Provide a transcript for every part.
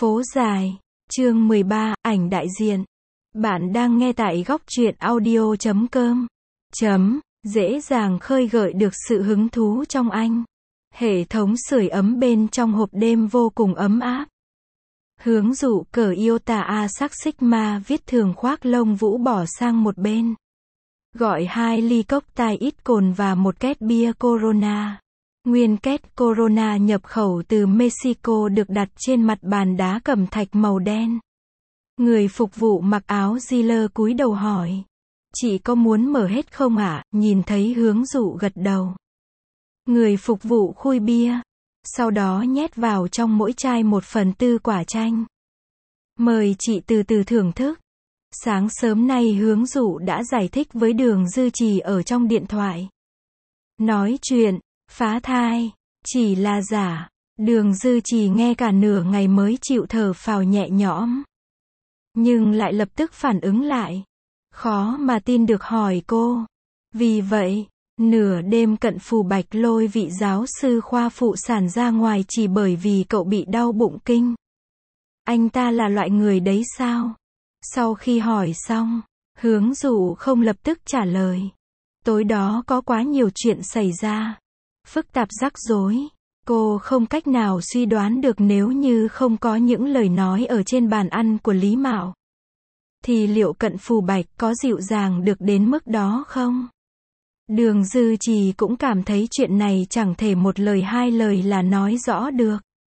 Phố dài, chương 13, ảnh đại diện. Bạn đang nghe tại góc truyện audio.com. Dễ dàng khơi gợi được sự hứng thú trong anh. Hệ thống sưởi ấm bên trong hộp đêm vô cùng ấm áp. Hướng dụ cởi Iota A sắc Sigma viết thường khoác lông vũ bỏ sang một bên. Gọi 2 ly cocktail ít cồn và một két bia Corona. Nguyên két Corona nhập khẩu từ Mexico được đặt trên mặt bàn đá cẩm thạch màu đen. Người phục vụ mặc áo dealer cúi đầu hỏi. Chị có muốn mở hết không ạ? Nhìn thấy hướng dụ gật đầu. Người phục vụ khui bia. Sau đó nhét vào trong mỗi chai 1/4 quả chanh. Mời chị từ từ thưởng thức. Sáng sớm nay hướng dụ đã giải thích với Đường Dư Trì ở trong điện thoại. Nói chuyện, phá thai, chỉ là giả. Đường Dư Trì nghe cả nửa ngày mới chịu thở phào nhẹ nhõm. Nhưng lại lập tức phản ứng lại. Khó mà tin được hỏi cô. Vì vậy, nửa đêm Cận Phù Bạch lôi vị giáo sư khoa phụ sản ra ngoài chỉ bởi vì cậu bị đau bụng kinh. Anh ta là loại người đấy sao? Sau khi hỏi xong, hướng dụ không lập tức trả lời. Tối đó có quá nhiều chuyện xảy ra. Phức tạp rắc rối. Cô không cách nào suy đoán được nếu như không có những lời nói ở trên bàn ăn của Lý Mạo. Thì liệu Cận Phù Bạch có dịu dàng được đến mức đó không? Đường Dư Trì cũng cảm thấy chuyện này chẳng thể một lời hai lời là nói rõ được.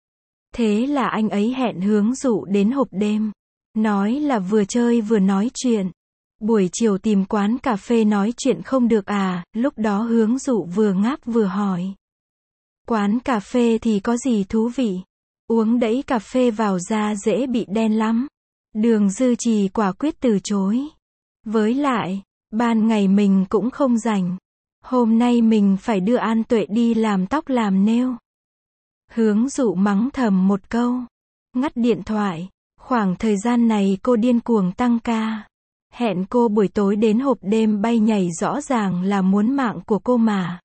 Thế là anh ấy hẹn hướng dụ đến hộp đêm. Nói là vừa chơi vừa nói chuyện. Buổi chiều tìm quán cà phê nói chuyện không được à? Lúc đó hướng dụ vừa ngáp vừa hỏi. Quán cà phê thì có gì thú vị? Uống đẫy cà phê vào da dễ bị đen lắm. Đường Dư Trì quả quyết từ chối. Với lại, ban ngày mình cũng không rảnh. Hôm nay mình phải đưa An Tuệ đi làm tóc làm nail. Hướng dụ mắng thầm một câu. Ngắt điện thoại. Khoảng thời gian này cô điên cuồng tăng ca. Hẹn cô buổi tối đến hộp đêm bay nhảy rõ ràng là muốn mạng của cô mà.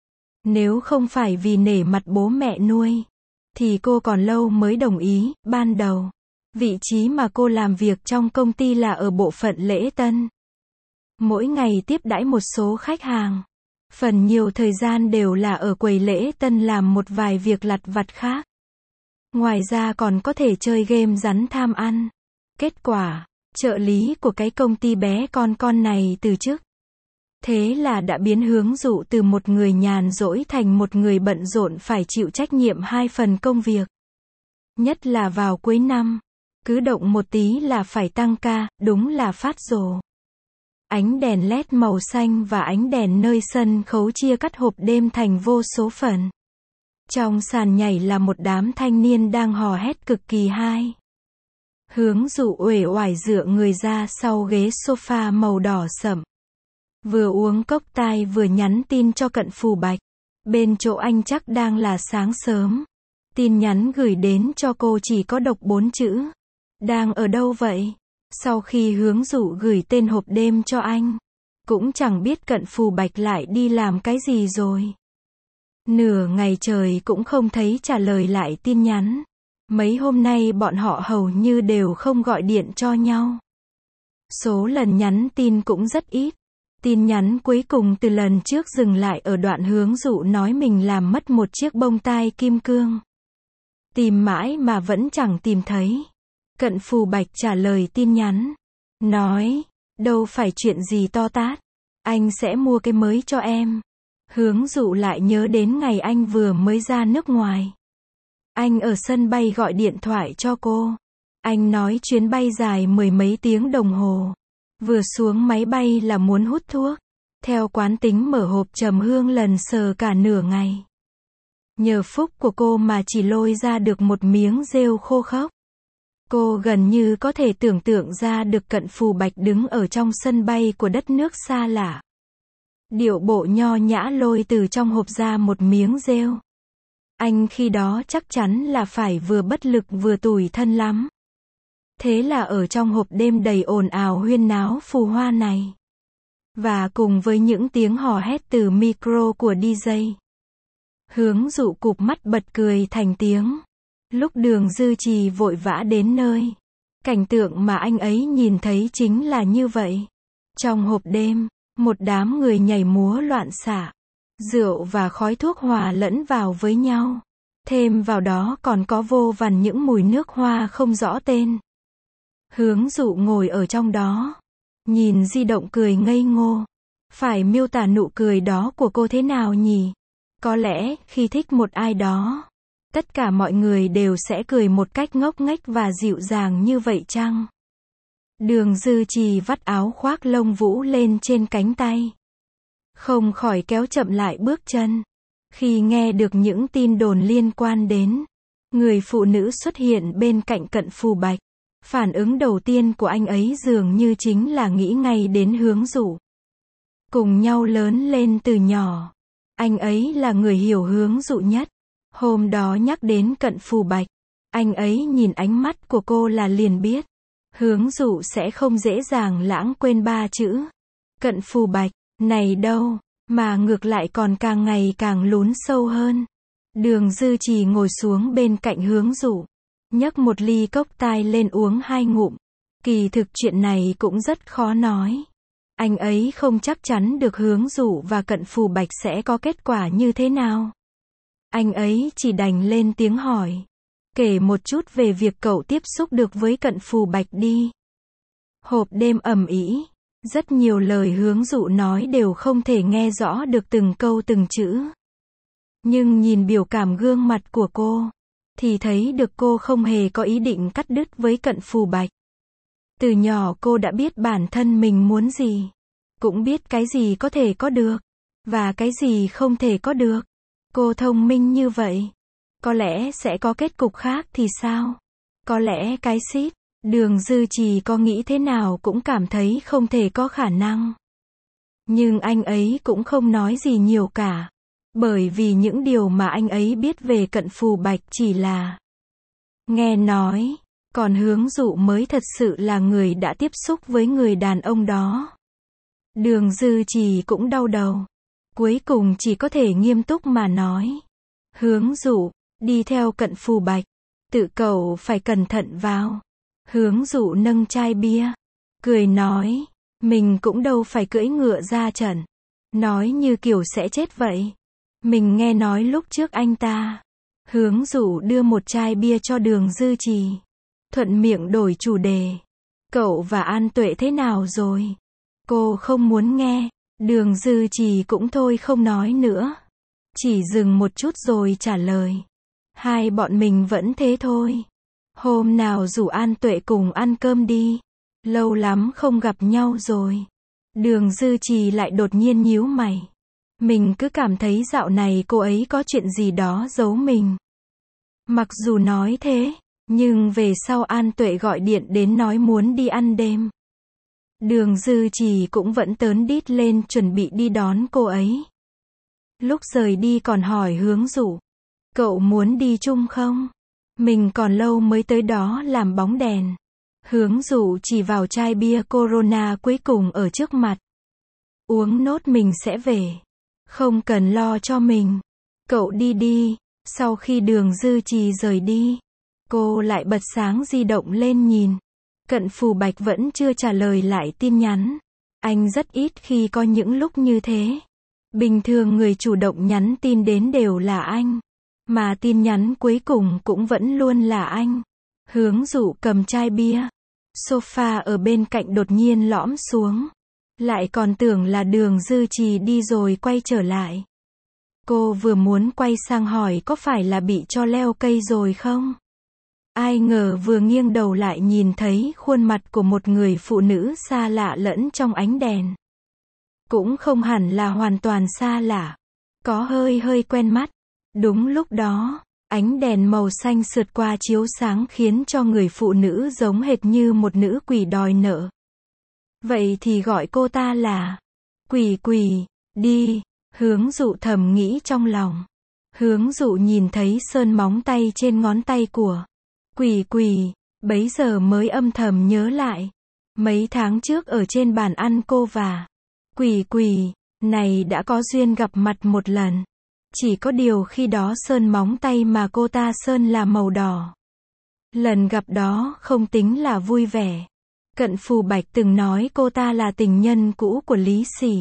Nếu không phải vì nể mặt bố mẹ nuôi, thì cô còn lâu mới đồng ý. Ban đầu, vị trí mà cô làm việc trong công ty là ở bộ phận lễ tân. Mỗi ngày tiếp đãi một số khách hàng. Phần nhiều thời gian đều là ở quầy lễ tân làm một vài việc lặt vặt khác. Ngoài ra còn có thể chơi game rắn tham ăn. Kết quả, trợ lý của cái công ty bé con này từ chức. Thế là đã biến hướng dụ từ một người nhàn rỗi thành một người bận rộn phải chịu trách nhiệm 2 phần công việc. Nhất là vào cuối năm. Cứ động một tí là phải tăng ca, đúng là phát rồ. Ánh đèn LED màu xanh và ánh đèn nơi sân khấu chia cắt hộp đêm thành vô số phần. Trong sàn nhảy là một đám thanh niên đang hò hét cực kỳ hay. Hướng dụ uể oải dựa người ra sau ghế sofa màu đỏ sẫm. Vừa uống cocktail vừa nhắn tin cho Cận Phù Bạch. Bên chỗ anh chắc đang là sáng sớm. Tin nhắn gửi đến cho cô chỉ có độc 4 chữ. Đang ở đâu vậy? Sau khi hướng dụ gửi tên hộp đêm cho anh, cũng chẳng biết Cận Phù Bạch lại đi làm cái gì rồi. Nửa ngày trời cũng không thấy trả lời lại tin nhắn. Mấy hôm nay bọn họ hầu như đều không gọi điện cho nhau. Số lần nhắn tin cũng rất ít. Tin nhắn cuối cùng từ lần trước dừng lại ở đoạn hướng dụ nói mình làm mất một chiếc bông tai kim cương. Tìm mãi mà vẫn chẳng tìm thấy. Cận Phù Bạch trả lời tin nhắn. Nói, đâu phải chuyện gì to tát. Anh sẽ mua cái mới cho em. Hướng dụ lại nhớ đến ngày anh vừa mới ra nước ngoài. Anh ở sân bay gọi điện thoại cho cô. Anh nói chuyến bay dài 10 mấy tiếng đồng hồ. Vừa xuống máy bay là muốn hút thuốc. Theo quán tính mở hộp trầm hương lần sờ cả nửa ngày. Nhờ phúc của cô mà chỉ lôi ra được một miếng rêu khô khốc. Cô gần như có thể tưởng tượng ra được Cận Phù Bạch đứng ở trong sân bay của đất nước xa lạ. Điệu bộ nho nhã lôi từ trong hộp ra một miếng rêu. Anh khi đó chắc chắn là phải vừa bất lực vừa tủi thân lắm. Thế là ở trong hộp đêm đầy ồn ào huyên náo phù hoa này. Và cùng với những tiếng hò hét từ micro của DJ. Hướng dụ cụp mắt bật cười thành tiếng. Lúc Đường Dư Trì vội vã đến nơi, cảnh tượng mà anh ấy nhìn thấy chính là như vậy. Trong hộp đêm, một đám người nhảy múa loạn xạ. Rượu và khói thuốc hòa lẫn vào với nhau. Thêm vào đó còn có vô vàn những mùi nước hoa không rõ tên. Hướng Dụ ngồi ở trong đó, nhìn di động cười ngây ngô. Phải miêu tả nụ cười đó của cô thế nào nhỉ? Có lẽ, khi thích một ai đó, tất cả mọi người đều sẽ cười một cách ngốc nghếch và dịu dàng như vậy chăng? Đường Dư Trì vắt áo khoác lông vũ lên trên cánh tay. Không khỏi kéo chậm lại bước chân. Khi nghe được những tin đồn liên quan đến người phụ nữ xuất hiện bên cạnh Cận Phù Bạch, phản ứng đầu tiên của anh ấy dường như chính là nghĩ ngay đến Hướng Dụ. Cùng nhau lớn lên từ nhỏ, anh ấy là người hiểu Hướng Dụ nhất. Hôm đó nhắc đến Cận Phù Bạch, anh ấy nhìn ánh mắt của cô là liền biết. Hướng Dụ sẽ không dễ dàng lãng quên 3 chữ Cận Phù Bạch này đâu, mà ngược lại còn càng ngày càng lún sâu hơn. Đường Dư Trì ngồi xuống bên cạnh Hướng Dụ, nhấc một ly cốc tai lên uống 2 ngụm. Kỳ thực chuyện này cũng rất khó nói. Anh ấy không chắc chắn được Hướng Dụ và Cận Phù Bạch sẽ có kết quả như thế nào. Anh ấy chỉ đành lên tiếng hỏi. Kể một chút về việc cậu tiếp xúc được với Cận Phù Bạch đi. Hộp đêm ầm ĩ, rất nhiều lời Hướng Dụ nói đều không thể nghe rõ được từng câu từng chữ. Nhưng nhìn biểu cảm gương mặt của cô, thì thấy được cô không hề có ý định cắt đứt với Cận Phù Bạch. Từ nhỏ cô đã biết bản thân mình muốn gì, cũng biết cái gì có thể có được, và cái gì không thể có được. Cô thông minh như vậy, có lẽ sẽ có kết cục khác thì sao? Có lẽ cái xít, Đường Dư Trì có nghĩ thế nào cũng cảm thấy không thể có khả năng. Nhưng anh ấy cũng không nói gì nhiều cả. Bởi vì những điều mà anh ấy biết về Cận Phù Bạch chỉ là nghe nói, còn Hướng Dụ mới thật sự là người đã tiếp xúc với người đàn ông đó. Đường Dư Trì cũng đau đầu. Cuối cùng chỉ có thể nghiêm túc mà nói. Hướng Dụ, đi theo Cận Phù Bạch, tự cậu phải cẩn thận vào. Hướng Dụ nâng chai bia, cười nói, mình cũng đâu phải cưỡi ngựa ra trận. Nói như kiểu sẽ chết vậy. Mình nghe nói lúc trước anh ta. Hướng Dụ đưa một chai bia cho Đường Dư Trì. Thuận miệng đổi chủ đề. Cậu và An Tuệ thế nào rồi? Cô không muốn nghe. Đường Dư Trì cũng thôi không nói nữa. Chỉ dừng một chút rồi trả lời. Hai bọn mình vẫn thế thôi. Hôm nào rủ An Tuệ cùng ăn cơm đi. Lâu lắm không gặp nhau rồi. Đường Dư Trì lại đột nhiên nhíu mày. Mình cứ cảm thấy dạo này cô ấy có chuyện gì đó giấu mình. Mặc dù nói thế, nhưng về sau An Tuệ gọi điện đến nói muốn đi ăn đêm. Đường Dư Trì cũng vẫn tớn đít lên chuẩn bị đi đón cô ấy. Lúc rời đi còn hỏi Hướng Dụ. Cậu muốn đi chung không? Mình còn lâu mới tới đó làm bóng đèn. Hướng Dụ chỉ vào chai bia Corona cuối cùng ở trước mặt. Uống nốt mình sẽ về. Không cần lo cho mình. Cậu đi đi. Sau khi Đường Dư Trì rời đi, cô lại bật sáng di động lên nhìn. Cận Phù Bạch vẫn chưa trả lời lại tin nhắn. Anh rất ít khi có những lúc như thế. Bình thường người chủ động nhắn tin đến đều là anh. Mà tin nhắn cuối cùng cũng vẫn luôn là anh. Hướng Dụ cầm chai bia. Sofa ở bên cạnh đột nhiên lõm xuống. Lại còn tưởng là Đường Dư Trì đi rồi quay trở lại. Cô vừa muốn quay sang hỏi có phải là bị cho leo cây rồi không? Ai ngờ vừa nghiêng đầu lại nhìn thấy khuôn mặt của một người phụ nữ xa lạ lẫn trong ánh đèn. Cũng không hẳn là hoàn toàn xa lạ. Có hơi quen mắt. Đúng lúc đó, ánh đèn màu xanh sượt qua chiếu sáng khiến cho người phụ nữ giống hệt như một nữ quỷ đòi nợ. Vậy thì gọi cô ta là quỷ, đi. Hướng Dụ thầm nghĩ trong lòng. Hướng Dụ nhìn thấy sơn móng tay trên ngón tay của quỷ, bấy giờ mới âm thầm nhớ lại. Mấy tháng trước ở trên bàn ăn cô và quỷ này đã có duyên gặp mặt một lần. Chỉ có điều khi đó sơn móng tay mà cô ta sơn là màu đỏ. Lần gặp đó không tính là vui vẻ. Cận Phù Bạch từng nói cô ta là tình nhân cũ của Lý Sỉ.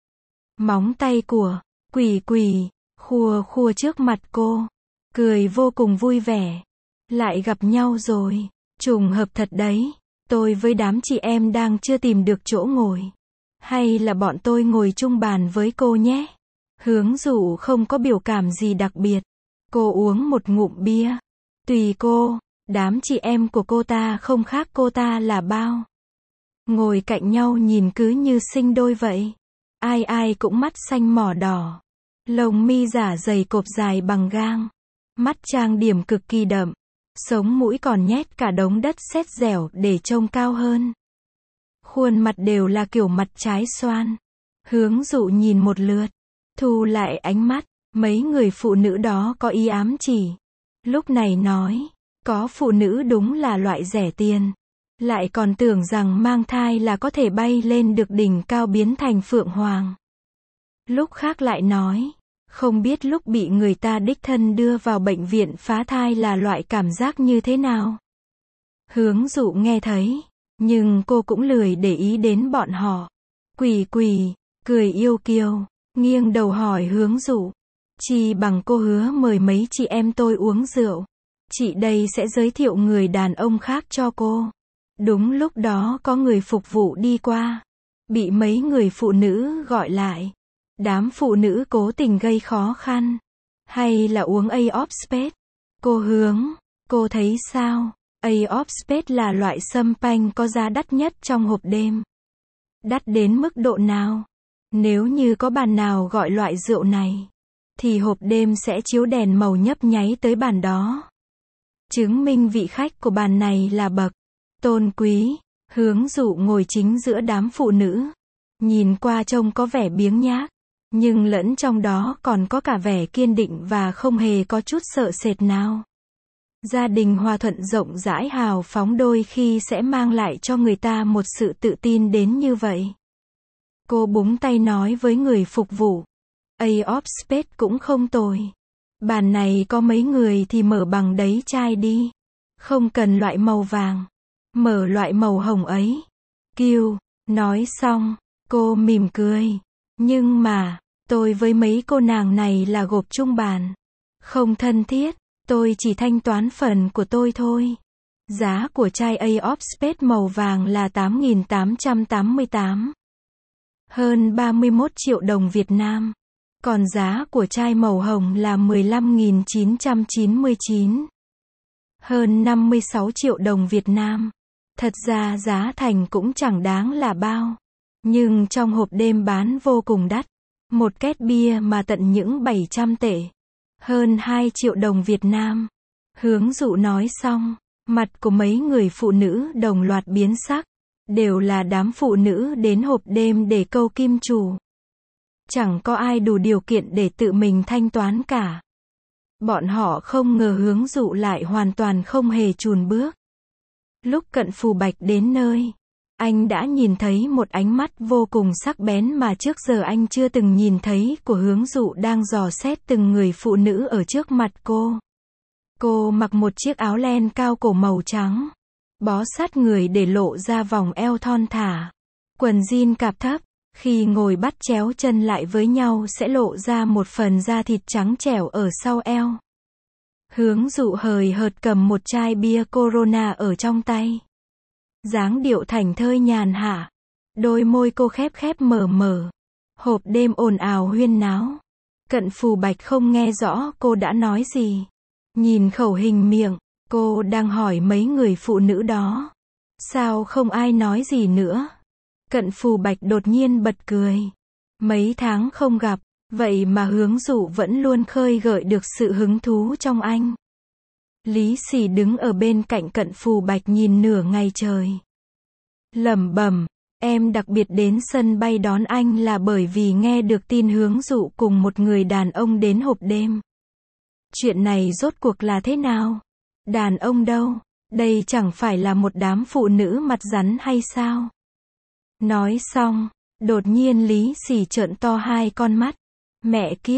Móng tay của Quỳ Quỳ khua khua trước mặt cô, cười vô cùng vui vẻ. Lại gặp nhau rồi, trùng hợp thật đấy. Tôi với đám chị em đang chưa tìm được chỗ ngồi. Hay là bọn tôi ngồi chung bàn với cô nhé? Hướng Dụ không có biểu cảm gì đặc biệt. Cô uống một ngụm bia. Tùy cô, đám chị em của cô ta không khác cô ta là bao. Ngồi cạnh nhau nhìn cứ như sinh đôi vậy. Ai ai cũng mắt xanh mỏ đỏ. Lông mi giả dày cộp dài bằng gang. Mắt trang điểm cực kỳ đậm. Sống mũi còn nhét cả đống đất sét dẻo để trông cao hơn. Khuôn mặt đều là kiểu mặt trái xoan. Hướng Dụ nhìn một lượt, thu lại ánh mắt. Mấy người phụ nữ đó có ý ám chỉ. Lúc này nói, có phụ nữ đúng là loại rẻ tiền. Lại còn tưởng rằng mang thai là có thể bay lên được đỉnh cao biến thành phượng hoàng. Lúc khác lại nói, không biết lúc bị người ta đích thân đưa vào bệnh viện phá thai là loại cảm giác như thế nào. Hướng Dụ nghe thấy, nhưng cô cũng lười để ý đến bọn họ. Quỳ Quỳ cười yêu kiêu, nghiêng đầu hỏi Hướng Dụ, chi bằng cô hứa mời mấy chị em tôi uống rượu. Chị đây sẽ giới thiệu người đàn ông khác cho cô. Đúng lúc đó có người phục vụ đi qua, bị mấy người phụ nữ gọi lại. Đám phụ nữ cố tình gây khó khăn. Hay là uống A of Spades? Cô Hướng, cô thấy sao? A of Spades là loại sâm panh có giá đắt nhất trong hộp đêm. Đắt đến mức độ nào? Nếu như có bàn nào gọi loại rượu này, thì hộp đêm sẽ chiếu đèn màu nhấp nháy tới bàn đó. Chứng minh vị khách của bàn này là bậc tôn quý. Hướng Dụ ngồi chính giữa đám phụ nữ. Nhìn qua trông có vẻ biếng nhác, nhưng lẫn trong đó còn có cả vẻ kiên định và không hề có chút sợ sệt nào. Gia đình hòa thuận rộng rãi hào phóng đôi khi sẽ mang lại cho người ta một sự tự tin đến như vậy. Cô búng tay nói với người phục vụ, A of Spades cũng không tồi. Bàn này có mấy người thì mở bằng đấy chai đi. Không cần loại màu vàng. Mở loại màu hồng ấy. Kiều, nói xong, cô mỉm cười. Nhưng mà, tôi với mấy cô nàng này là gộp chung bàn. Không thân thiết, tôi chỉ thanh toán phần của tôi thôi. Giá của chai A of Spades màu vàng là 8.888. Hơn 31 triệu đồng Việt Nam. Còn giá của chai màu hồng là 15.999. Hơn 56 triệu đồng Việt Nam. Thật ra giá thành cũng chẳng đáng là bao. Nhưng trong hộp đêm bán vô cùng đắt. Một két bia mà tận những 700 tệ. Hơn 2 triệu đồng Việt Nam. Hướng Dụ nói xong, mặt của mấy người phụ nữ đồng loạt biến sắc. Đều là đám phụ nữ đến hộp đêm để câu kim chủ. Chẳng có ai đủ điều kiện để tự mình thanh toán cả. Bọn họ không ngờ Hướng Dụ lại hoàn toàn không hề chùn bước. Lúc Cận Phù Bạch đến nơi, anh đã nhìn thấy một ánh mắt vô cùng sắc bén mà trước giờ anh chưa từng nhìn thấy của Hướng Dụ đang dò xét từng người phụ nữ ở trước mặt cô. Cô mặc một chiếc áo len cao cổ màu trắng, bó sát người để lộ ra vòng eo thon thả. Quần jean cạp thấp, khi ngồi bắt chéo chân lại với nhau sẽ lộ ra một phần da thịt trắng trẻo ở sau eo. Hướng Dụ hời hợt cầm một chai bia Corona ở trong tay. Dáng điệu thảnh thơi nhàn hạ. Đôi môi cô khép khép mở mở. Hộp đêm ồn ào huyên náo. Cận Phù Bạch không nghe rõ cô đã nói gì. Nhìn khẩu hình miệng, cô đang hỏi mấy người phụ nữ đó. Sao không ai nói gì nữa? Cận Phù Bạch đột nhiên bật cười. Mấy tháng không gặp, vậy mà Hướng Dụ vẫn luôn khơi gợi được sự hứng thú trong anh. Lý Sỉ đứng ở bên cạnh Cận Phù Bạch nhìn nửa ngày trời. Lẩm bẩm, em đặc biệt đến sân bay đón anh là bởi vì nghe được tin Hướng Dụ cùng một người đàn ông đến hộp đêm. Chuyện này rốt cuộc là thế nào? Đàn ông đâu? Đây chẳng phải là một đám phụ nữ mặt rắn hay sao? Nói xong, đột nhiên Lý Sỉ trợn to hai con mắt. Mẹ kiếp,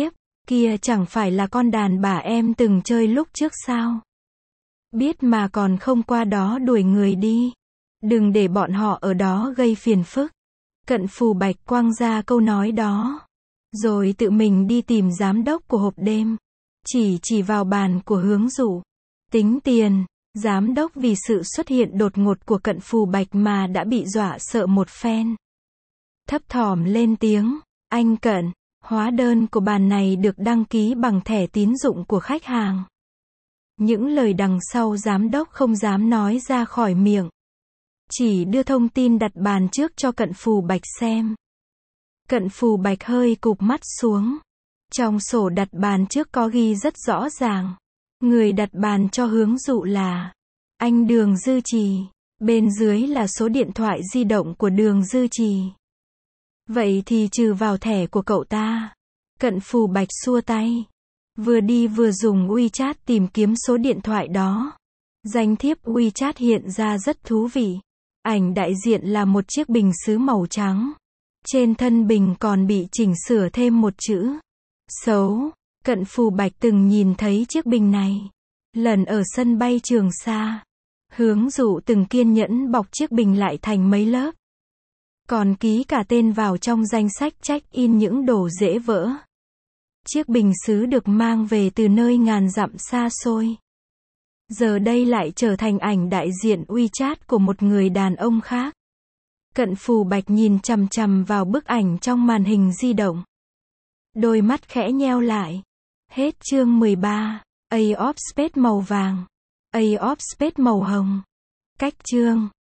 Kia chẳng phải là con đàn bà em từng chơi lúc trước sao? Biết mà còn không qua đó đuổi người đi. Đừng để bọn họ ở đó gây phiền phức. Cận Phù Bạch quăng ra câu nói đó. Rồi tự mình đi tìm giám đốc của hộp đêm. Chỉ vào bàn của Hướng Dụ. Tính tiền. Giám đốc vì sự xuất hiện đột ngột của Cận Phù Bạch mà đã bị dọa sợ một phen. Thấp thỏm lên tiếng. Anh Cận, hóa đơn của bàn này được đăng ký bằng thẻ tín dụng của khách hàng. Những lời đằng sau giám đốc không dám nói ra khỏi miệng. Chỉ đưa thông tin đặt bàn trước cho Cận Phù Bạch xem. Cận Phù Bạch hơi cụp mắt xuống. Trong sổ đặt bàn trước có ghi rất rõ ràng. Người đặt bàn cho Hướng Dụ là anh Đường Dư Trì. Bên dưới là số điện thoại di động của Đường Dư Trì. Vậy thì trừ vào thẻ của cậu ta. Cận Phù Bạch xua tay. Vừa đi vừa dùng WeChat tìm kiếm số điện thoại đó. Danh thiếp WeChat hiện ra rất thú vị. Ảnh đại diện là một chiếc bình sứ màu trắng. Trên thân bình còn bị chỉnh sửa thêm một chữ xấu. Cận Phù Bạch từng nhìn thấy chiếc bình này. Lần ở sân bay Trường Sa. Hướng Dụ từng kiên nhẫn bọc chiếc bình lại thành mấy lớp. Còn ký cả tên vào trong danh sách check-in những đồ dễ vỡ. Chiếc bình sứ được mang về từ nơi ngàn dặm xa xôi. Giờ đây lại trở thành ảnh đại diện WeChat của một người đàn ông khác. Cận Phù Bạch nhìn chằm chằm vào bức ảnh trong màn hình di động. Đôi mắt khẽ nheo lại. Hết chương 13. A of Spades màu vàng. A of Spades màu hồng. Cách chương